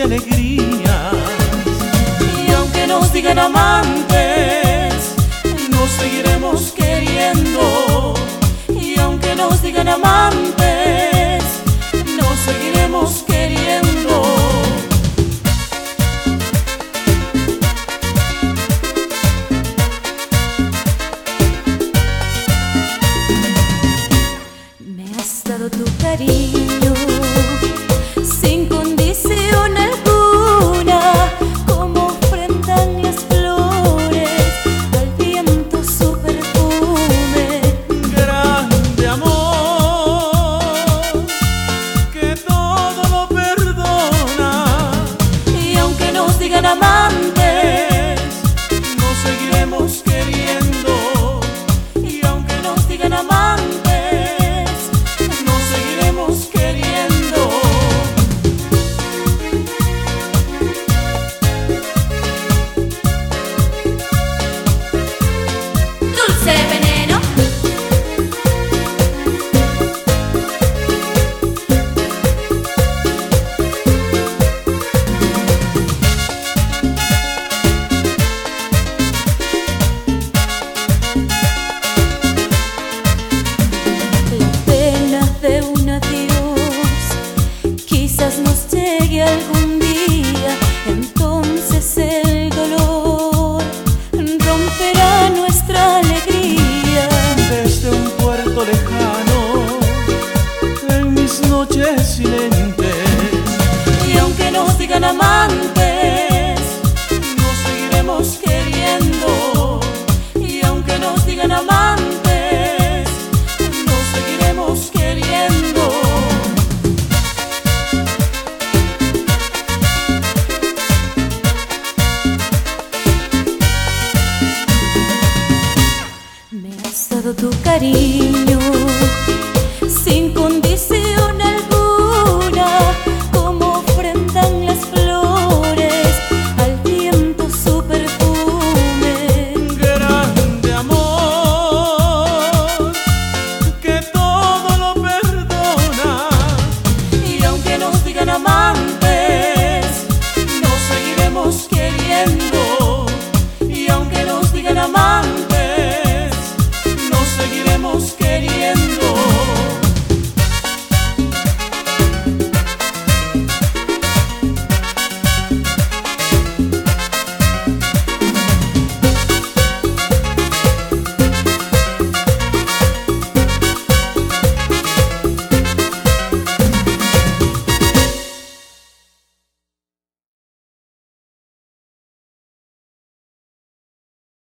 y alegrías. Y aunque nos digan amantes, nos seguiremos queriendo. Y aunque nos digan amantes, nos seguiremos queriendo. Me has dado tu cariño sin condición alguna, como ofrendan las flores al viento su perfume. Grande amor, que todo lo perdona. Y aunque nos digan amantes, nos seguiremos queriendo. Y aunque nos digan amantes, nos seguiremos queriendo. Dulce veneno. La pena de un adiós quizás nos llegue algún día. Entonces el dolor romperá nuestra alegría. Desde un puerto lejano, en mis noches silentes. Y aunque nos digan amantes, nos seguiremos queriendo. Y aunque nos digan amantes, nos seguiremos queriendo. Me has dado tu cariño sin condición alguna, como ofrendan las flores al viento su perfume. Grande amor, que todo lo perdona. Y aunque nos digan amantes,